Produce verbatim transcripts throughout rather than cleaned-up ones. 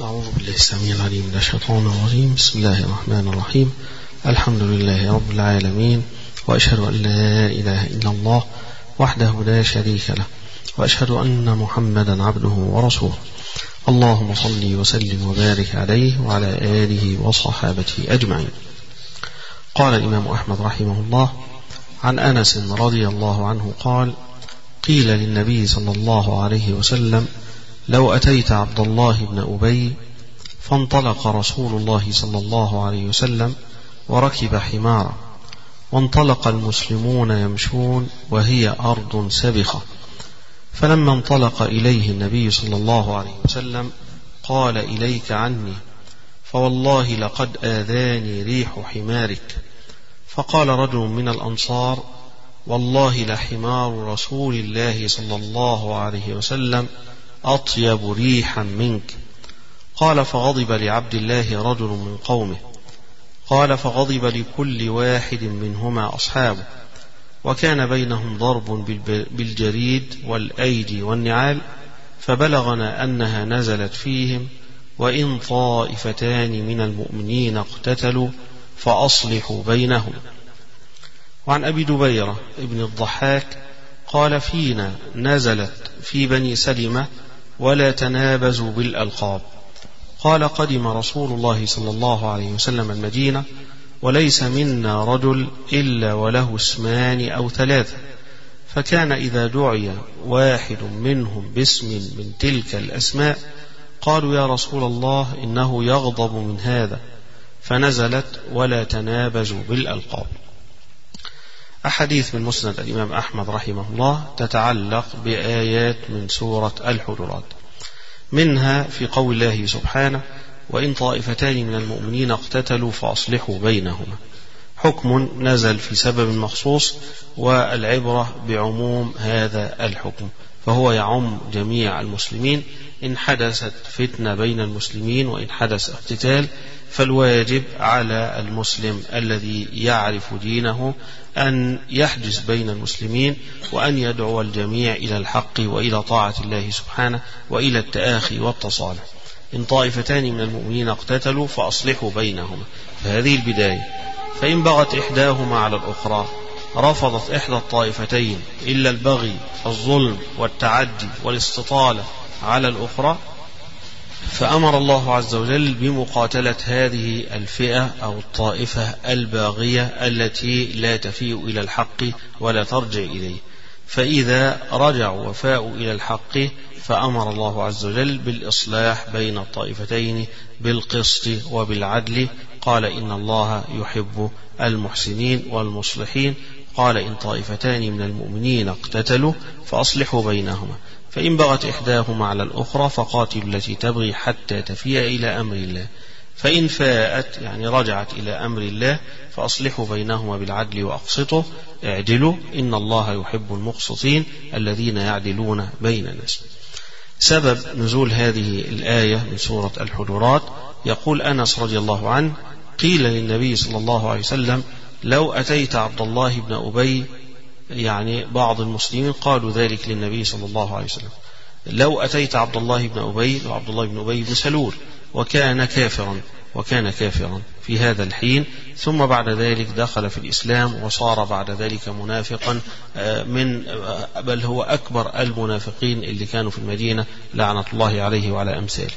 أعوذ بالله السميع العليم من الشيطان الرجيم. بسم الله الرحمن الرحيم. الحمد لله رب العالمين، وأشهد أن لا إله إلا الله وحده لا شريك له، وأشهد أن محمدا عبده ورسوله. اللهم صل وسلم وبارك عليه وعلى آله وصحابته أجمعين. قال الإمام أحمد رحمه الله عن أنس رضي الله عنه قال: قيل للنبي صلى الله عليه وسلم: لو أتيت عبد الله بن أبي فانطلق رسول الله صلى الله عليه وسلم وركب حمارا، وانطلق المسلمون يمشون وهي أرض سبخة، فلما انطلق إليه النبي صلى الله عليه وسلم قال: إليك عني، فوالله لقد آذاني ريح حمارك. فقال رجل من الأنصار: والله لحمار رسول الله صلى الله عليه وسلم أطيب ريحا منك. قال: فغضب لعبد الله رجل من قومه. قال: فغضب لكل واحد منهما أصحابه، وكان بينهم ضرب بالجريد والأيدي والنعال، فبلغنا أنها نزلت فيهم: وإن طائفتان من المؤمنين اقتتلوا فأصلحوا بينهم. وعن أبي دبيرة ابن الضحاك قال: فينا نزلت في بني سلمة: ولا تنابزوا بالألقاب. قال: قدم رسول الله صلى الله عليه وسلم المدينة، وليس منا رجل إلا وله اسمان أو ثلاثة، فكان إذا دعي واحد منهم باسم من تلك الأسماء قالوا: يا رسول الله إنه يغضب من هذا، فنزلت: ولا تنابزوا بالألقاب. أحاديث من مسند الإمام أحمد رحمه الله تتعلق بآيات من سورة الحجرات، منها في قول الله سبحانه: وإن طائفتان من المؤمنين اقتتلوا فأصلحوا بينهما. حكم نزل في سبب مخصوص، والعبرة بعموم هذا الحكم، فهو يعم جميع المسلمين. إن حدثت فتنة بين المسلمين وإن حدث اقتتال، فالواجب على المسلم الذي يعرف دينه أن يحجز بين المسلمين، وأن يدعو الجميع إلى الحق وإلى طاعة الله سبحانه وإلى التآخي والتصالح. إن طائفتان من المؤمنين اقتتلوا فأصلحوا بينهما، فهذه البداية. فإن بغت إحداهما على الأخرى، رفضت إحدى الطائفتين إلا البغي الظلم والتعدي والاستطالة على الأخرى، فأمر الله عز وجل بمقاتلة هذه الفئة أو الطائفة الباغية التي لا تفيء إلى الحق ولا ترجع إليه. فإذا رجعوا وفاءوا إلى الحق فأمر الله عز وجل بالإصلاح بين الطائفتين بالقسط وبالعدل. قال: إن الله يحب المحسنين والمصلحين. قال: إن طائفتان من المؤمنين اقتتلوا فأصلحوا بينهما، فإن بغت إحداهما على الأخرى فقاتلوا التي تبغي حتى تفيء إلى أمر الله، فإن فاءت يعني رجعت إلى أمر الله فأصلحوا بينهما بالعدل وأقسطوا، اعدلوا إن الله يحب المقسطين الذين يعدلون بين الناس. سبب نزول هذه الآية من سورة الحجرات، يقول أنس رضي الله عنه: قيل للنبي صلى الله عليه وسلم: لو أتيت عبد الله بن أبي، يعني بعض المسلمين قالوا ذلك للنبي صلى الله عليه وسلم: لو أتيت عبد الله بن أبي، وعبد الله بن أبي بن سلول، وكان كافرا وكان كافرا في هذا الحين، ثم بعد ذلك دخل في الإسلام وصار بعد ذلك منافقا، من بل هو أكبر المنافقين اللي كانوا في المدينة لعنة الله عليه وعلى أمثاله.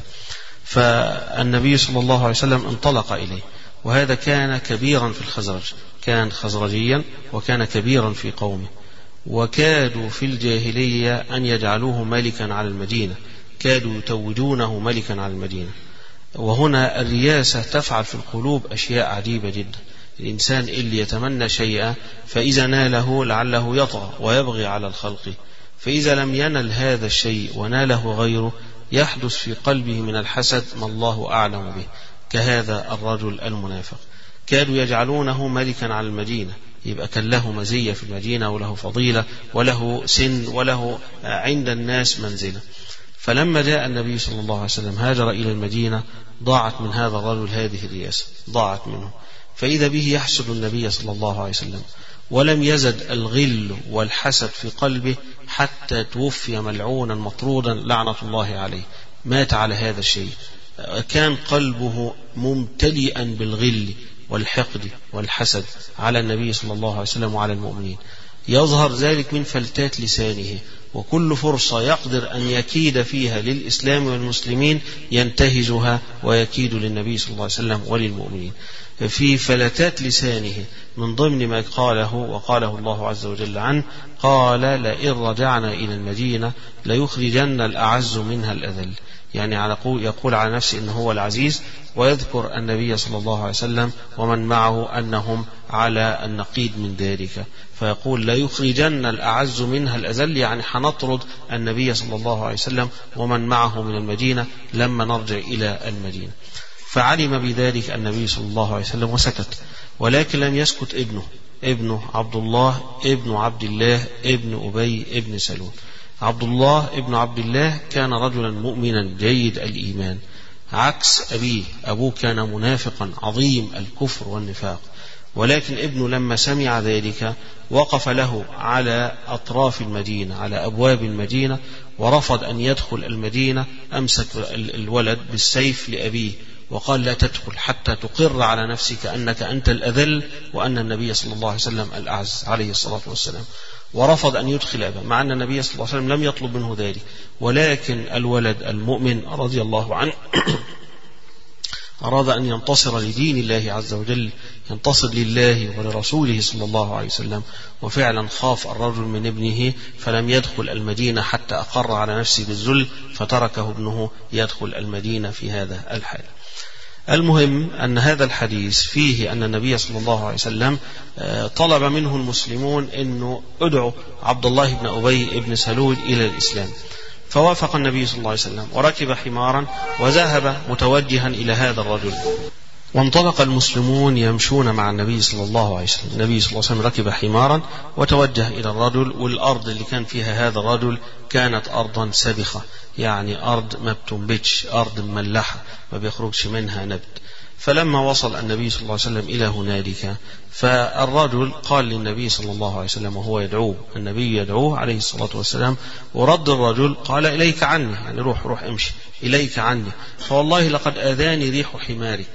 فالنبي صلى الله عليه وسلم انطلق إليه، وهذا كان كبيرا في الخزرج، كان خزرجيا وكان كبيرا في قومه، وكادوا في الجاهلية أن يجعلوه ملكا على المدينة، كادوا يتوجونه ملكا على المدينة. وهنا الرياسة تفعل في القلوب أشياء عجيبة جدا. الإنسان اللي يتمنى شيئا فإذا ناله لعله يطغى ويبغي على الخلق، فإذا لم ينل هذا الشيء وناله غيره يحدث في قلبه من الحسد ما الله أعلم به، كهذا الرجل المنافق. كادوا يجعلونه ملكا على المدينة، يبقى كان له مزية في المدينة وله فضيلة وله سن وله عند الناس منزلة. فلما جاء النبي صلى الله عليه وسلم هاجر إلى المدينة، ضاعت من هذا الرجل هذه الرياسة، ضاعت منه، فإذا به يحسد النبي صلى الله عليه وسلم، ولم يزد الغل والحسد في قلبه حتى توفي ملعونا مطرودا لعنة الله عليه، مات على هذا الشيء. كان قلبه ممتلئا بالغل والحقد والحسد على النبي صلى الله عليه وسلم وعلى المؤمنين، يظهر ذلك من فلتات لسانه، وكل فرصة يقدر أن يكيد فيها للإسلام والمسلمين ينتهزها ويكيد للنبي صلى الله عليه وسلم وللمؤمنين. في فلتات لسانه من ضمن ما قاله وقاله الله عز وجل عنه، قال: لئن رجعنا إلى المدينة ليخرجن الأعز منها الأذل، يعني يقول على نفسه إنه هو العزيز، ويذكر النبي صلى الله عليه وسلم ومن معه أنهم على النقيض من ذلك، فيقول: ليخرجن الأعز منها الأذل، يعني حنطرد النبي صلى الله عليه وسلم ومن معه من المدينة لما نرجع إلى المدينة. فعلم بذلك النبي صلى الله عليه وسلم وسكت، ولكن لم يسكت ابنه ابنه عبد الله ابن عبد الله ابن أبي ابن سلول. عبد الله ابن عبد الله كان رجلا مؤمنا جيد الإيمان عكس أبيه، أبوه كان منافقا عظيم الكفر والنفاق، ولكن ابنه لما سمع ذلك وقف له على أطراف المدينة على أبواب المدينة ورفض أن يدخل المدينة، أمسك الولد بالسيف لأبيه وقال: لا تدخل حتى تقر على نفسك أنك أنت الأذل وأن النبي صلى الله عليه وسلم الأعز عليه الصلاة والسلام، ورفض أن يدخل أبا، مع أن النبي صلى الله عليه وسلم لم يطلب منه ذلك، ولكن الولد المؤمن رضي الله عنه أراد أن ينتصر لدين الله عز وجل، ينتصر لله ولرسوله صلى الله عليه وسلم، وفعلا خاف الرجل من ابنه فلم يدخل المدينة حتى أقر على نفسه بالذل، فتركه ابنه يدخل المدينة في هذا الحال. المهم أن هذا الحديث فيه أن النبي صلى الله عليه وسلم طلب منه المسلمون أنه ادعوا عبد الله بن أبي بن سلول إلى الإسلام، فوافق النبي صلى الله عليه وسلم وركب حمارا وذهب متوجها إلى هذا الرجل، وانطلق المسلمون يمشون مع النبي صلى الله عليه وسلم. النبي صلى الله عليه وسلم ركب حمارا وتوجه إلى الرجل، والأرض اللي كان فيها هذا الرجل كانت أرضا سبخة، يعني أرض ما بتنبتش، أرض مملحة ما بيخرجش منها نبت. فلما وصل النبي صلى الله عليه وسلم إلى هنالك، فالرجل قال للنبي صلى الله عليه وسلم وهو يدعوه، النبي يدعوه عليه الصلاة والسلام، ورد الرجل قال: إليك عني، يعني روح روح امشي إليك عني، فوالله لقد آذاني ريح حمارك.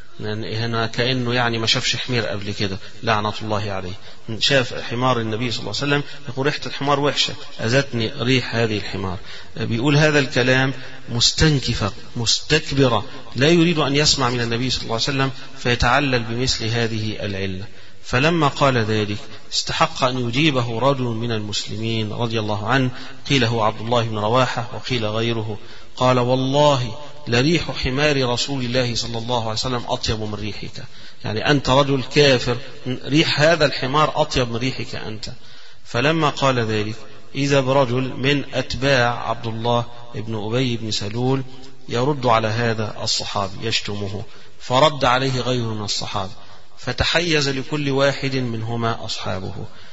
هنا كأنه يعني ما شافش حمير قبل كده لعنة الله عليه، شاف حمار النبي صلى الله عليه وسلم يقول: ريحة الحمار وحشة، أذتني ريح هذه الحمار. بيقول هذا الكلام مستنكفا مستكبرا، لا يريد أن يسمع من النبي صلى الله عليه وسلم، فيتعلل بمثل هذه العلة. فلما قال ذلك استحق أن يجيبه رجل من المسلمين رضي الله عنه، قيل هو عبد الله بن رواحة وقيل غيره، قال: والله لريح حمار رسول الله صلى الله عليه وسلم أطيب من ريحك، يعني أنت رجل كافر، ريح هذا الحمار أطيب من ريحك أنت. فلما قال ذلك إذا برجل من أتباع عبد الله بن أبي بن سلول يرد على هذا الصحابي يشتمه، فرد عليه غيره من الصحابة، فتحيز لكل واحد منهما أصحابه.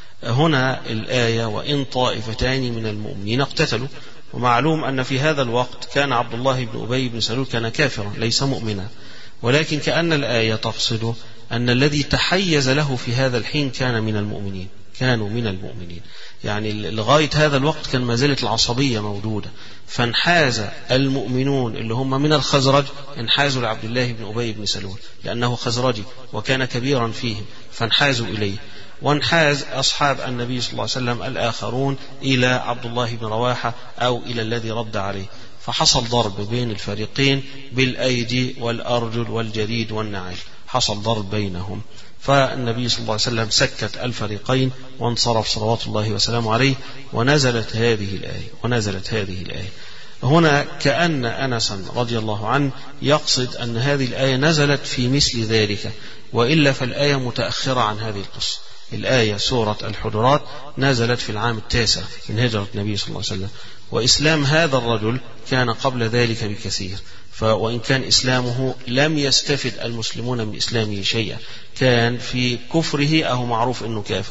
هنا الآية: وإن طائفتان من المؤمنين اقتتلوا، ومعلوم أن في هذا الوقت كان عبد الله بن أبي بن سلول كان كافرا ليس مؤمنا، ولكن كأن الآية تقصد أن الذي تحيز له في هذا الحين كان من المؤمنين، كانوا من المؤمنين، يعني لغاية هذا الوقت كان ما زالت العصبية موجودة، فانحاز المؤمنون اللي هم من الخزرج انحازوا لعبد الله بن أبي بن سلول لأنه خزرجي وكان كبيرا فيهم، فانحازوا إليه، وانحاز أصحاب النبي صلى الله عليه وسلم الآخرون إلى عبد الله بن رواحة أو إلى الذي رد عليه، فحصل ضرب بين الفريقين بالأيدي والأرجل والجديد والنعال، حصل ضرب بينهم. فالنبي صلى الله عليه وسلم سكت الفريقين وانصرف صلوات الله وسلامه عليه، ونزلت هذه الآية ونزلت هذه الآية هنا كأن أنس رضي الله عنه يقصد أن هذه الآية نزلت في مثل ذلك، وإلا فالآية متأخرة عن هذه القصة. الآية سورة الحجرات نزلت في العام التاسع من هجرة النبي صلى الله عليه وسلم، وإسلام هذا الرجل كان قبل ذلك بكثير، وإن كان إسلامه لم يستفد المسلمون من إسلامه شيئا، كان في كفره أو معروف أنه كافر،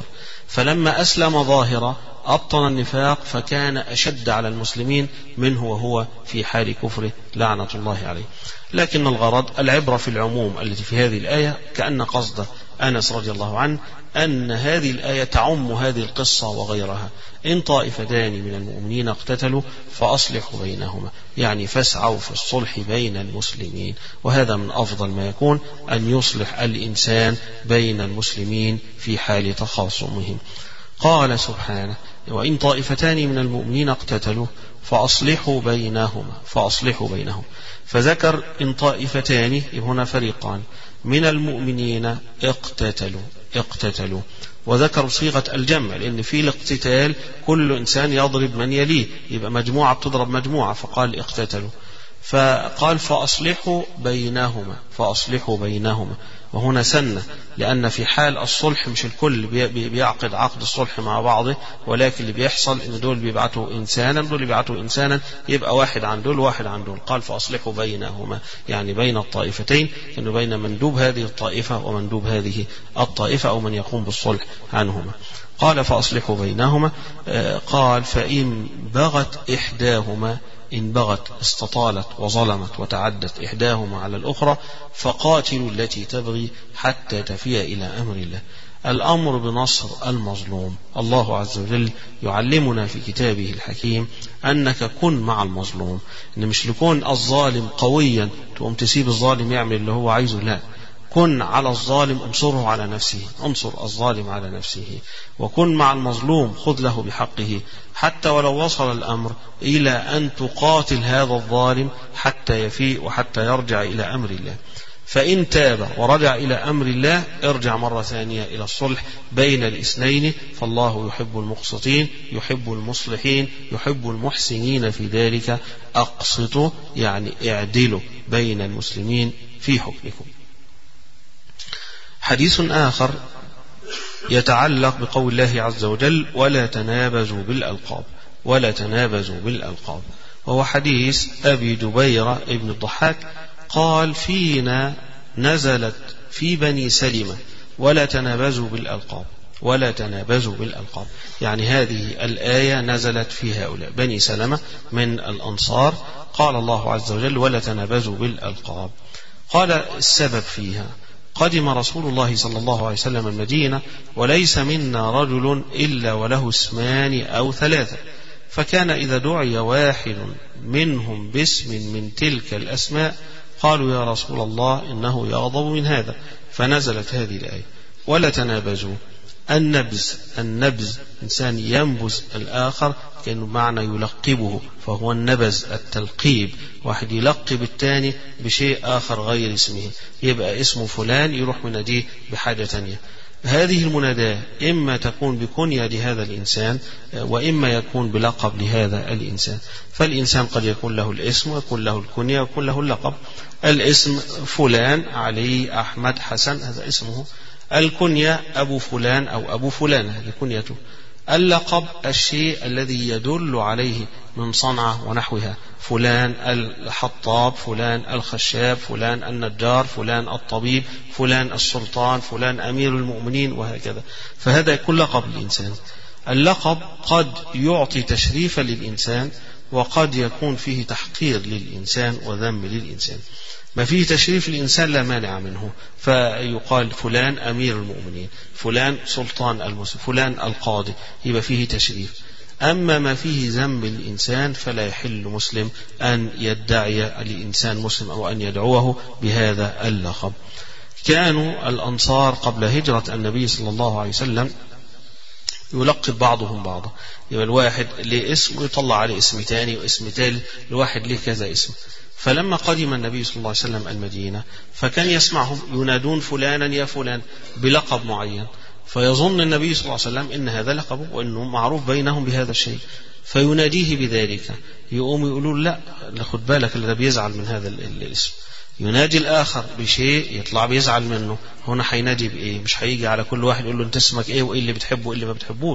فلما أسلم ظاهرا أبطن النفاق فكان أشد على المسلمين منه وهو في حال كفره لعنة الله عليه. لكن الغرض العبرة في العموم التي في هذه الآية، كأن قصد أنس رضي الله عنه أن هذه الآية تعم هذه القصة وغيرها. إن طائفتان من المؤمنين اقتتلوا فأصلحوا بينهما، يعني فاسعوا في الصلح بين المسلمين، وهذا من أفضل ما يكون أن يصلح الإنسان بين المسلمين في حال تخاصمهم. قال سبحانه: وإن طائفتان من المؤمنين اقتتلوا فأصلحوا بينهما فأصلحوا بينهم. فذكر إن طائفتان، هنا فريقان من المؤمنين اقتتلوا اقتتلوا وذكر صيغة الجمع، لأن في الاقتتال كل إنسان يضرب من يليه، يبقى مجموعة بتضرب مجموعة، فقال اقتتلوا. فقال فأصلحوا بينهما فأصلحوا بينهما وهنا سنة، لأن في حال الصلح مش الكل بيعقد عقد الصلح مع بعضه، ولكن اللي بيحصل إن دول بيبعتوا إنسانا دول بيبعتوا إنسانا، يبقى واحد عن دول واحد عن دول. قال فأصلحوا بينهما، يعني بين الطائفتين، إنه بين مندوب هذه الطائفة ومندوب هذه الطائفة أو من يقوم بالصلح عنهما. قال فأصلحوا بينهما. قال فإن بغت إحداهما، إن بغت استطالت وظلمت وتعدت إحداهما على الأخرى فقاتلوا التي تبغي حتى تفيء إلى أمر الله. الأمر بنصر المظلوم. الله عز وجل يعلمنا في كتابه الحكيم أنك كن مع المظلوم، إن مش لكون الظالم قويا تقوم تسيب الظالم يعمل اللي هو عايزه، لا، كن على الظالم انصره على نفسه، انصر الظالم على نفسه، وكن مع المظلوم خذ له بحقه، حتى ولو وصل الأمر إلى أن تقاتل هذا الظالم حتى يفيء وحتى يرجع إلى أمر الله. فإن تاب ورجع إلى أمر الله ارجع مرة ثانية إلى الصلح بين الاثنين، فالله يحب المقسطين يحب المصلحين يحب المحسنين في ذلك. أقسطوا يعني اعدلوا بين المسلمين في حكمكم. حديث آخر يتعلق بقول الله عز وجل: ولا تنابزوا بالألقاب ولا تنابزوا بالألقاب، وهو حديث أبي دبيرة ابن الضحاك قال: فينا نزلت في بني سلمة ولا تنابزوا بالألقاب ولا تنابزوا بالألقاب، يعني هذه الآية نزلت في هؤلاء بني سلمة من الأنصار. قال الله عز وجل: ولا تنابزوا بالألقاب. قال السبب فيها: قدم رسول الله صلى الله عليه وسلم المدينة وليس منا رجل إلا وله اسمان أو ثلاثة، فكان إذا دعي واحد منهم باسم من تلك الأسماء قالوا: يا رسول الله إنه يغضب من هذا، فنزلت هذه الآية: ولا تنابزوا. النبز النبز إنسان ينبز الآخر، كأنه معنى يلقبه، فهو النبز التلقيب، واحد يلقب الثاني بشيء آخر غير اسمه، يبقى اسمه فلان يروح مناديه بحاجة تانية. هذه المناداة إما تكون بكنية لهذا الإنسان وإما يكون بلقب لهذا الإنسان. فالإنسان قد يكون له الاسم ويكون له الكنية ويكون له اللقب. الاسم فلان علي أحمد حسن، هذا اسمه. الكنية أبو فلان أو أبو فلان، هذه كنيته. اللقب الشيء الذي يدل عليه من صنعة ونحوها، فلان الحطاب، فلان الخشاب، فلان النجار، فلان الطبيب، فلان السلطان، فلان أمير المؤمنين، وهكذا. فهذا يكون لقب للإنسان. اللقب قد يعطي تشريفا للإنسان وقد يكون فيه تحقير للإنسان وذم للإنسان. ما فيه تشريف الإنسان لا مانع منه، فيقال فلان أمير المؤمنين، فلان سلطان المسلم، فلان القاضي، يبقى فيه تشريف. أما ما فيه ذم الإنسان فلا يحل مسلم أن يدعي الإنسان مسلم أو أن يدعوه بهذا اللقب. كانوا الأنصار قبل هجرة النبي صلى الله عليه وسلم يلقب بعضهم بعضا، يبقى الواحد له اسم ويطلع عليه اسم تاني واسم تالي، الواحد له كذا اسم. فلما قدم النبي صلى الله عليه وسلم المدينة فكان يسمعهم ينادون فلانا يا فلان بلقب معين، فيظن النبي صلى الله عليه وسلم إن هذا لقبه وإنه معروف بينهم بهذا الشيء، فيناديه بذلك. يقوم يقولون: لا، خد بالك اللي ده بيزعل من هذا الاسم. ينادي الآخر بشيء يطلع بيزعل منه، هنا حينادي بإيه؟ مش هيجي على كل واحد يقول له أنت اسمك إيه وإيه اللي بتحبه وإيه اللي ما بتحبوش،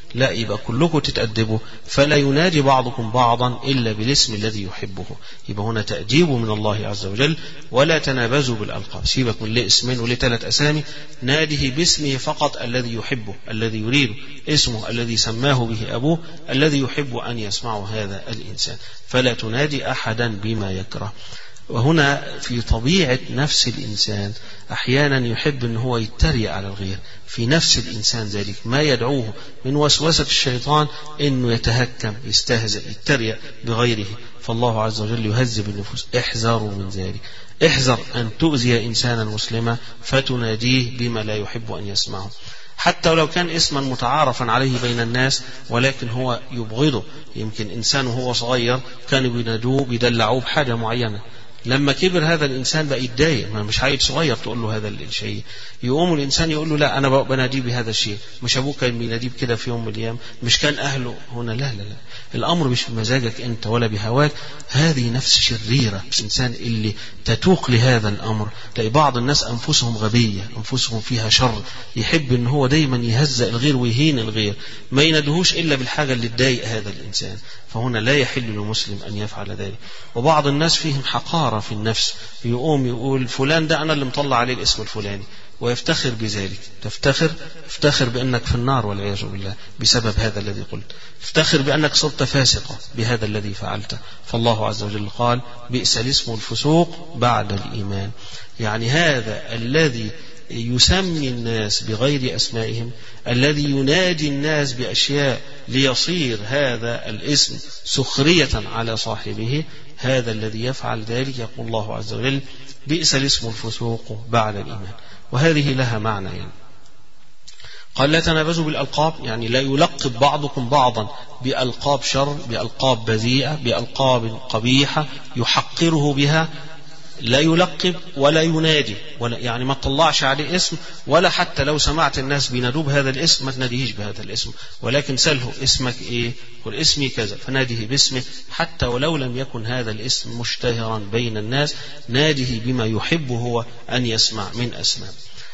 لا، يبقى كلكم تتأدبوا، فلا ينادي بعضكم بعضا إلا بالاسم الذي يحبه. يبقى هنا تأديب من الله عز وجل. ولا تنابزوا بالألقاب، سيبك من ليه اسمين وليه ثلاث أسامي، ناده باسمه فقط الذي يحبه، الذي يريد، اسمه الذي سماه به أبوه، الذي يحب أن يسمعه هذا الإنسان. فلا تنادي أحدا بما يكره. وهنا في طبيعة نفس الإنسان أحيانا يحب أن هو يتريق على الغير، في نفس الإنسان ذلك ما يدعوه من وسوسة الشيطان أنه يتهكم، يستهزئ، يتريق بغيره. فالله عز وجل يهذب النفوس. احذروا من ذلك، احذر أن تؤذي إنسانا مسلما فتناديه بما لا يحب أن يسمعه، حتى ولو كان اسما متعارفا عليه بين الناس ولكن هو يبغضه. يمكن إنسان وهو صغير كانوا بينادوه بيدلعوه بحاجة معينة، لما كبر هذا الإنسان بقى يتضايق، ما مش عيل صغير تقول له هذا الشيء، يقوم الإنسان يقول له لا أنا بناديه بهذا الشيء، مش أبوه كان بيناديه كده في يوم من الأيام، مش كان أهله هنا، لا لا لا، الأمر مش بمزاجك أنت ولا بهواك، هذه نفس شريرة الإنسان اللي تتوق لهذا الأمر. تلاقي بعض الناس أنفسهم غبية، أنفسهم فيها شر، يحب أن هو دايما يهزأ الغير ويهين الغير، ما ينادهوش إلا بالحاجة اللي تضايق هذا الإنسان. فهنا لا يحل للمسلم أن يفعل ذلك. وبعض الناس فيهم حقارة في النفس، يقوم يقول فلان ده أنا اللي مطلع عليه الاسم الفلاني ويفتخر بذلك. تفتخر؟ افتخر بأنك في النار والعياذ بالله بسبب هذا الذي قلت، افتخر بأنك صرت فاسقة بهذا الذي فعلته. فالله عز وجل قال بئس الاسم الفسوق بعد الإيمان. يعني هذا الذي يسمي الناس بغير أسمائهم، الذي ينادي الناس بأشياء ليصير هذا الاسم سخرية على صاحبه، هذا الذي يفعل ذلك يقول الله عز وجل بئس الاسم الفسوق بعد الإيمان. وهذه لها معنى يعني. قال لا تنابزوا بالألقاب، يعني لا يلقب بعضكم بعضا بألقاب شر، بألقاب بذيئة، بألقاب قبيحة يحقره بها. لا يلقب ولا ينادي، ولا يعني ما تطلعش عليه اسم، ولا حتى لو سمعت الناس بينادوه بهذا الاسم ما تناديهش بهذا الاسم، ولكن سأله اسمك ايه؟ قل اسمي كذا، فناديه باسمه، حتى ولو لم يكن هذا الاسم مشتهرا بين الناس، ناديه بما يحب هو أن يسمع من أسماء.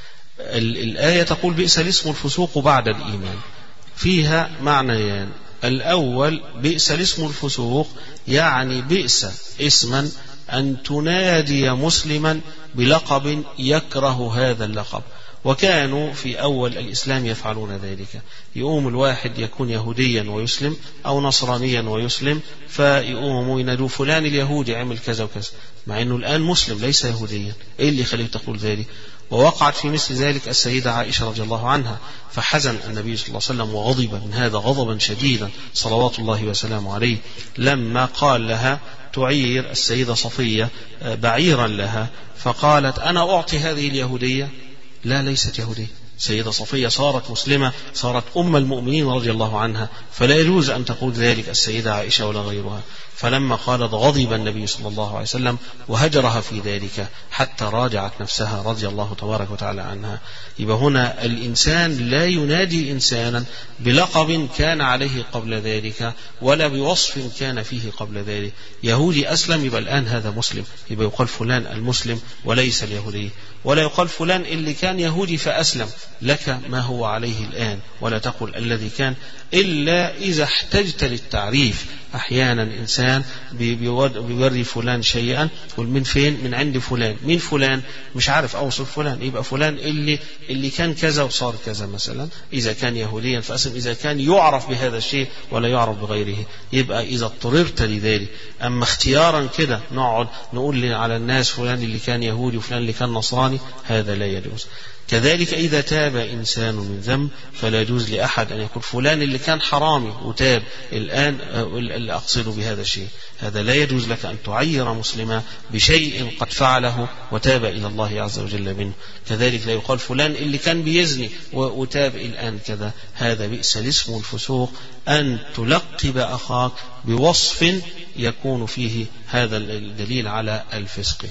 الآية تقول بئس الاسم الفسوق بعد الإيمان، فيها معنيان. الأول بئس الاسم الفسوق، يعني بئس اسما أن تنادي مسلما بلقب يكره هذا اللقب. وكانوا في أول الإسلام يفعلون ذلك، يقوم الواحد يكون يهوديا ويسلم أو نصرانيا ويسلم، فيقوموا ينادوا فلان اليهودي عمل كذا وكذا، مع أنه الآن مسلم ليس يهوديا. إيه اللي يخليه تقول ذلك؟ ووقعت في مثل ذلك السيدة عائشة رضي الله عنها، فحزن النبي صلى الله عليه وسلم وغضب من هذا غضبا شديدا صلوات الله وسلامه عليه، لما قال لها تعير السيدة صفية بعيرا لها، فقالت أنا أعطي هذه اليهودية؟ لا، ليست يهودية. سيدة صفية صارت مسلمة، صارت أم المؤمنين رضي الله عنها، فلا يجوز أن تقول ذلك السيدة عائشة ولا غيرها. فلما قالت غضب النبي صلى الله عليه وسلم وهجرها في ذلك حتى راجعت نفسها رضي الله تبارك وتعالى عنها. يبقى هنا الإنسان لا ينادي إنسانا بلقب كان عليه قبل ذلك ولا بوصف كان فيه قبل ذلك. يهودي أسلم يبقى الآن هذا مسلم، يبقى يقال فلان المسلم وليس اليهودي، ولا يقال فلان اللي كان يهودي فأسلم لك ما هو عليه الآن، ولا تقل الذي كان، إلا إذا احتجت للتعريف. أحيانا إنسان بيوري فلان شيئا، يقول من فين؟ من عند فلان. مين فلان؟ مش عارف أوصف فلان، يبقى فلان اللي اللي كان كذا وصار كذا مثلا، إذا كان يهوديا فأسلم، إذا كان يعرف بهذا الشيء ولا يعرف بغيره، يبقى إذا اضطررت لذلك. أما اختيارا كده نقعد نقول على الناس فلان اللي كان يهودي وفلان اللي كان نصراني، هذا لا يجوز. كذلك إذا تاب إنسان من ذنب فلا يجوز لأحد أن يقول فلان اللي كان حرامي وتاب الآن، اللي أقصد بهذا الشيء، هذا لا يجوز لك أن تعير مسلما بشيء قد فعله وتاب إلى الله عز وجل منه. كذلك لا يقال فلان اللي كان بيزني وتاب الآن كذا، هذا بئس الاسم الفسوق أن تلقب أخاك بوصف يكون فيه هذا الدليل على الفسق.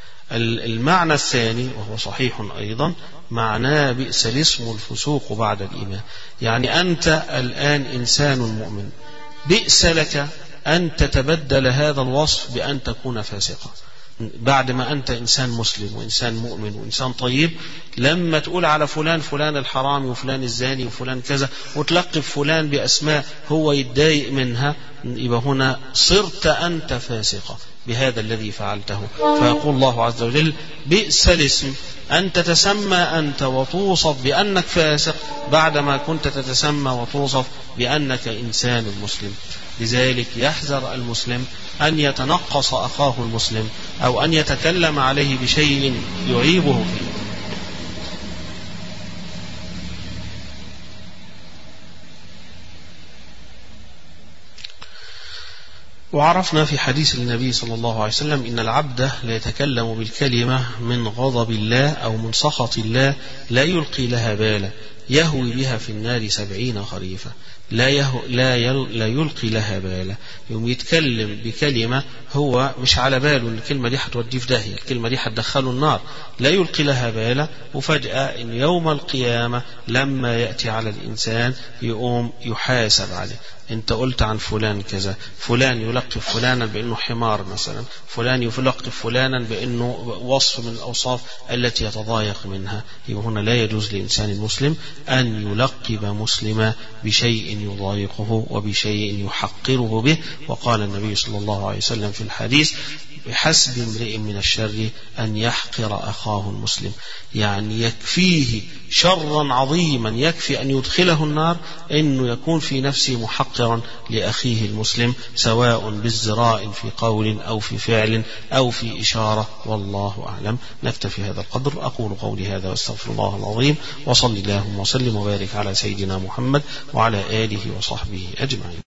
المعنى الثاني وهو صحيح أيضا، معناه بئس الاسم الفسوق بعد الإيمان، يعني أنت الآن إنسان مؤمن، بئس لك أن تتبدل هذا الوصف بأن تكون فاسقا. بعد ما أنت إنسان مسلم وإنسان مؤمن وإنسان طيب، لما تقول على فلان فلان الحرامي وفلان الزاني وفلان كذا وتلقب فلان بأسماء هو يتضايق منها، يبقى هنا صرت أنت فاسقة بهذا الذي فعلته. فيقول الله عز وجل: بئس الاسم أن تتسمى أنت وتوصف بأنك فاسق بعدما كنت تتسمى وتوصف بأنك إنسان مسلم. لذلك يحذر المسلم أن يتنقص أخاه المسلم أو أن يتكلم عليه بشيء يعيبه فيه. وعرفنا في حديث النبي صلى الله عليه وسلم إن العبد لا يتكلم بالكلمة من غضب الله أو من سخط الله لا يلقي لها بالا يهوي بها في النار سبعين خريفا. لا, يهو لا, يل لا يلقي لها بالا، يوم يتكلم بكلمة هو مش على باله ان الكلمة دي هتوديه في داهية، الكلمة دي هتدخله النار، لا يلقي لها بالا. وفجأة ان يوم القيامة لما يأتي على الإنسان يقوم يحاسب عليه. انت قلت عن فلان كذا، فلان يلقب فلانا بأنه حمار مثلا، فلان يلقب فلانا بأنه وصف من الأوصاف التي يتضايق منها. يبقى هنا لا يجوز لإنسان مسلم أن يلقب مسلما بشيء يضايقه وبشيء يحقره به. وقال النبي صلى الله عليه وسلم في الحديث: بحسب امرئ من الشر أن يحقر أخاه المسلم. يعني يكفيه شرا عظيما يكفي أن يدخله النار أنه يكون في نفسه محقرا لأخيه المسلم، سواء بالزراء في قول أو في فعل أو في إشارة، والله أعلم. نكتفي هذا القدر. أقول قولي هذا واستغفر الله العظيم، وصل اللهم وسلم وبارك على سيدنا محمد وعلى آله وصحبه أجمعين.